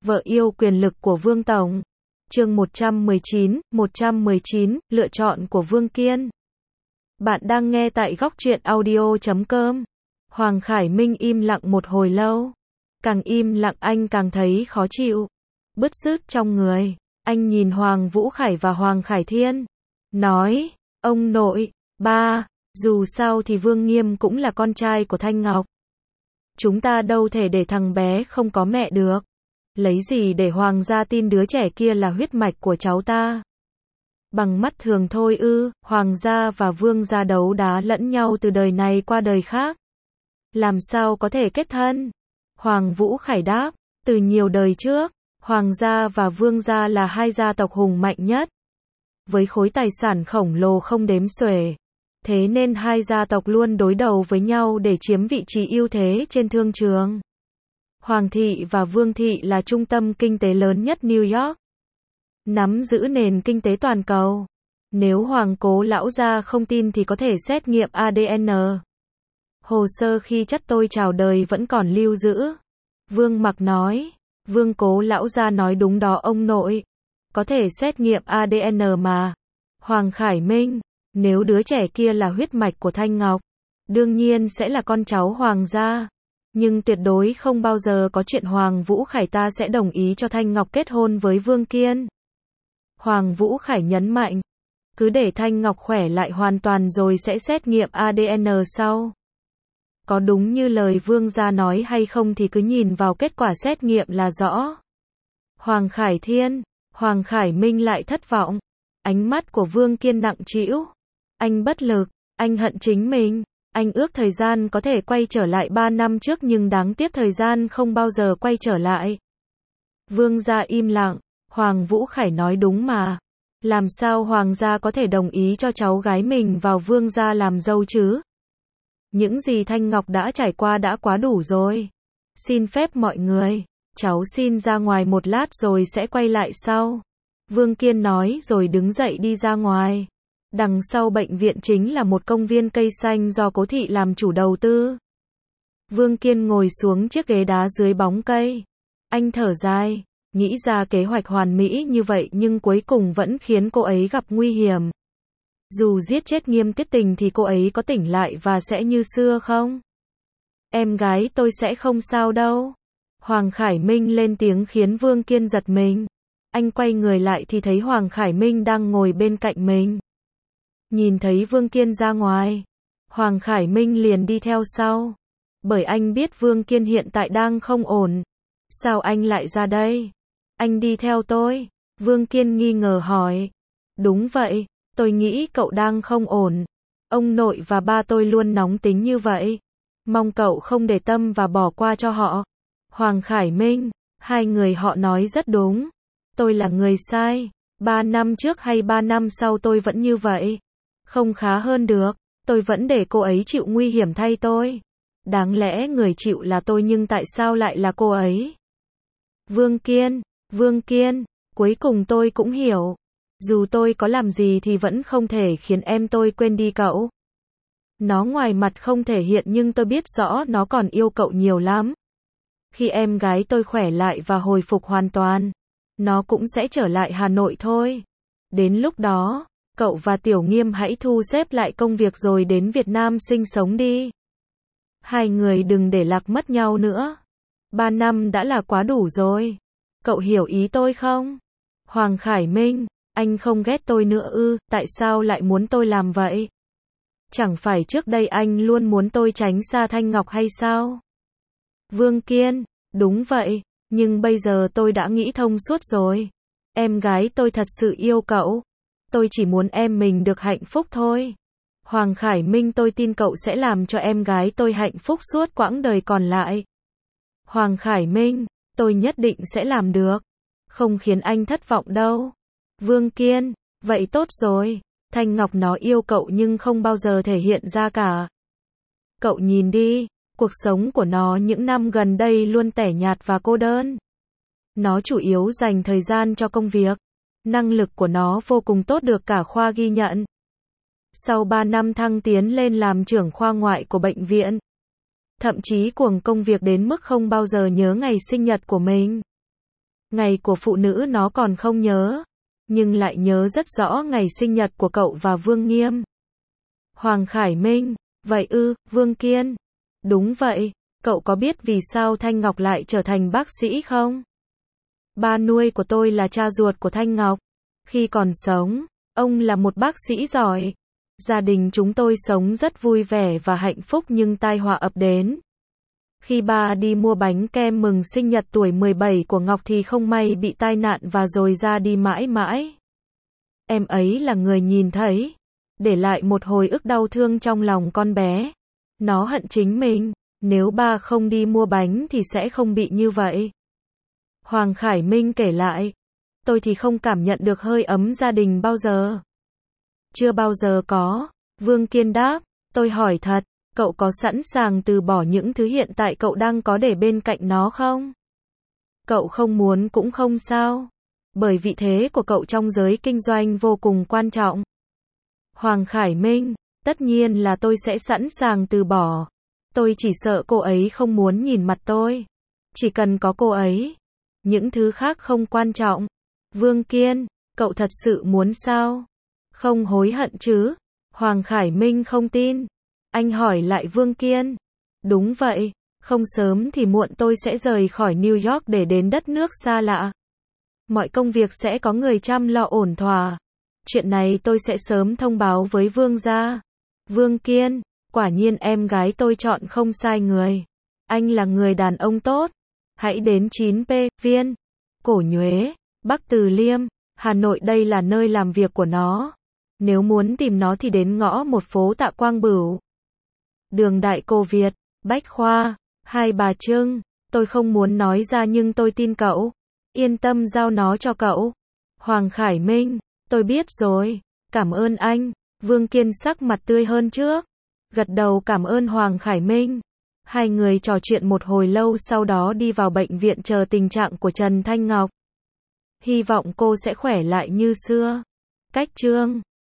Vợ yêu quyền lực của Vương Tổng. Chương 119, lựa chọn của Vương Kiên. Bạn đang nghe tại góc truyện audio.com. Hoàng Khải Minh im lặng một hồi lâu. Càng im lặng anh càng thấy khó chịu, bứt rứt trong người. Anh nhìn Hoàng Vũ Khải và Hoàng Khải Thiên, nói, ông nội, ba, dù sao thì Vương Nghiêm cũng là con trai của Thanh Ngọc. Chúng ta đâu thể để thằng bé không có mẹ được. Lấy gì để Hoàng gia tin đứa trẻ kia là huyết mạch của cháu ta? Bằng mắt thường thôi ư? Hoàng gia và Vương gia đấu đá lẫn nhau từ đời này qua đời khác, làm sao có thể kết thân? Hoàng Vũ Khải đáp, từ nhiều đời trước, Hoàng gia và Vương gia là hai gia tộc hùng mạnh nhất, với khối tài sản khổng lồ không đếm xuể. Thế nên hai gia tộc luôn đối đầu với nhau để chiếm vị trí ưu thế trên thương trường. Hoàng thị và Vương thị là trung tâm kinh tế lớn nhất New York, nắm giữ nền kinh tế toàn cầu. Nếu Hoàng cố lão gia không tin thì có thể xét nghiệm ADN. Hồ sơ khi chất tôi chào đời vẫn còn lưu giữ. Vương Mặc nói, Vương cố lão gia nói đúng đó ông nội. Có thể xét nghiệm ADN mà. Hoàng Khải Minh, nếu đứa trẻ kia là huyết mạch của Thanh Ngọc, đương nhiên sẽ là con cháu Hoàng gia. Nhưng tuyệt đối không bao giờ có chuyện Hoàng Vũ Khải ta sẽ đồng ý cho Thanh Ngọc kết hôn với Vương Kiên. Hoàng Vũ Khải nhấn mạnh, cứ để Thanh Ngọc khỏe lại hoàn toàn rồi sẽ xét nghiệm ADN sau. Có đúng như lời Vương gia nói hay không thì cứ nhìn vào kết quả xét nghiệm là rõ. Hoàng Khải Thiên, Hoàng Khải Minh lại thất vọng. Ánh mắt của Vương Kiên nặng trĩu. Anh bất lực, anh hận chính mình. Anh ước thời gian có thể quay trở lại 3 năm trước nhưng đáng tiếc thời gian không bao giờ quay trở lại. Vương gia im lặng. Hoàng Vũ Khải nói đúng mà. Làm sao Hoàng gia có thể đồng ý cho cháu gái mình vào Vương gia làm dâu chứ? Những gì Thanh Ngọc đã trải qua đã quá đủ rồi. Xin phép mọi người, cháu xin ra ngoài một lát rồi sẽ quay lại sau. Vương Kiên nói rồi đứng dậy đi ra ngoài. Đằng sau bệnh viện chính là một công viên cây xanh do Cố thị làm chủ đầu tư. Vương Kiên ngồi xuống chiếc ghế đá dưới bóng cây. Anh thở dài, nghĩ ra kế hoạch hoàn mỹ như vậy nhưng cuối cùng vẫn khiến cô ấy gặp nguy hiểm. Dù giết chết Nghiêm Tuyết Tình thì cô ấy có tỉnh lại và sẽ như xưa không? Em gái tôi sẽ không sao đâu. Hoàng Khải Minh lên tiếng khiến Vương Kiên giật mình. Anh quay người lại thì thấy Hoàng Khải Minh đang ngồi bên cạnh mình. Nhìn thấy Vương Kiên ra ngoài, Hoàng Khải Minh liền đi theo sau. Bởi anh biết Vương Kiên hiện tại đang không ổn. Sao anh lại ra đây? Anh đi theo tôi. Vương Kiên nghi ngờ hỏi. Đúng vậy, tôi nghĩ cậu đang không ổn. Ông nội và ba tôi luôn nóng tính như vậy. Mong cậu không để tâm và bỏ qua cho họ. Hoàng Khải Minh, hai người họ nói rất đúng. Tôi là người sai. 3 năm trước hay 3 năm sau tôi vẫn như vậy. Không khá hơn được. Tôi vẫn để cô ấy chịu nguy hiểm thay tôi. Đáng lẽ người chịu là tôi nhưng tại sao lại là cô ấy? Vương Kiên, cuối cùng tôi cũng hiểu. Dù tôi có làm gì thì vẫn không thể khiến em tôi quên đi cậu. Nó ngoài mặt không thể hiện nhưng tôi biết rõ nó còn yêu cậu nhiều lắm. Khi em gái tôi khỏe lại và hồi phục hoàn toàn, nó cũng sẽ trở lại Hà Nội thôi. Đến lúc đó, cậu và Tiểu Nghiêm hãy thu xếp lại công việc rồi đến Việt Nam sinh sống đi. Hai người đừng để lạc mất nhau nữa. 3 năm đã là quá đủ rồi. Cậu hiểu ý tôi không? Hoàng Khải Minh, anh không ghét tôi nữa ư? Tại sao lại muốn tôi làm vậy? Chẳng phải trước đây anh luôn muốn tôi tránh xa Thanh Ngọc hay sao? Vương Kiên, đúng vậy, nhưng bây giờ tôi đã nghĩ thông suốt rồi. Em gái tôi thật sự yêu cậu. Tôi chỉ muốn em mình được hạnh phúc thôi. Hoàng Khải Minh, tôi tin cậu sẽ làm cho em gái tôi hạnh phúc suốt quãng đời còn lại. Hoàng Khải Minh, tôi nhất định sẽ làm được. Không khiến anh thất vọng đâu. Vương Kiên, vậy tốt rồi. Thanh Ngọc nó yêu cậu nhưng không bao giờ thể hiện ra cả. Cậu nhìn đi, cuộc sống của nó những năm gần đây luôn tẻ nhạt và cô đơn. Nó chủ yếu dành thời gian cho công việc. Năng lực của nó vô cùng tốt được cả khoa ghi nhận. Sau 3 năm thăng tiến lên làm trưởng khoa ngoại của bệnh viện. Thậm chí cuồng công việc đến mức không bao giờ nhớ ngày sinh nhật của mình. Ngày của phụ nữ nó còn không nhớ, nhưng lại nhớ rất rõ ngày sinh nhật của cậu và Vương Nghiêm. Hoàng Khải Minh, vậy ư, Vương Kiên. Đúng vậy, cậu có biết vì sao Thanh Ngọc lại trở thành bác sĩ không? Ba nuôi của tôi là cha ruột của Thanh Ngọc. Khi còn sống, ông là một bác sĩ giỏi. Gia đình chúng tôi sống rất vui vẻ và hạnh phúc nhưng tai họa ập đến. Khi ba đi mua bánh kem mừng sinh nhật tuổi 17 của Ngọc thì không may bị tai nạn và rồi ra đi mãi mãi. Em ấy là người nhìn thấy, để lại một hồi ức đau thương trong lòng con bé. Nó hận chính mình, nếu ba không đi mua bánh thì sẽ không bị như vậy. Hoàng Khải Minh kể lại, tôi thì không cảm nhận được hơi ấm gia đình bao giờ. Chưa bao giờ có, Vương Kiên đáp. Tôi hỏi thật, cậu có sẵn sàng từ bỏ những thứ hiện tại cậu đang có để bên cạnh nó không? Cậu không muốn cũng không sao, bởi vị thế của cậu trong giới kinh doanh vô cùng quan trọng. Hoàng Khải Minh, tất nhiên là tôi sẽ sẵn sàng từ bỏ. Tôi chỉ sợ cô ấy không muốn nhìn mặt tôi. Chỉ cần có cô ấy, những thứ khác không quan trọng. Vương Kiên, cậu thật sự muốn sao? Không hối hận chứ? Hoàng Khải Minh không tin. Anh hỏi lại Vương Kiên. Đúng vậy, không sớm thì muộn tôi sẽ rời khỏi New York để đến đất nước xa lạ. Mọi công việc sẽ có người chăm lo ổn thỏa. Chuyện này tôi sẽ sớm thông báo với Vương gia. Vương Kiên, quả nhiên em gái tôi chọn không sai người. Anh là người đàn ông tốt. Hãy đến 9P, Viên, Cổ Nhuế, Bắc Từ Liêm, Hà Nội, đây là nơi làm việc của nó. Nếu muốn tìm nó thì đến ngõ 1 phố Tạ Quang Bửu, đường Đại Cô Việt, Bách Khoa, Hai Bà Trưng. Tôi không muốn nói ra nhưng tôi tin cậu. Yên tâm giao nó cho cậu. Hoàng Khải Minh, tôi biết rồi. Cảm ơn anh. Vương Kiên sắc mặt tươi hơn trước. Gật đầu cảm ơn Hoàng Khải Minh. Hai người trò chuyện một hồi lâu sau đó đi vào bệnh viện chờ tình trạng của Trần Thanh Ngọc. Hy vọng cô sẽ khỏe lại như xưa. Cách chương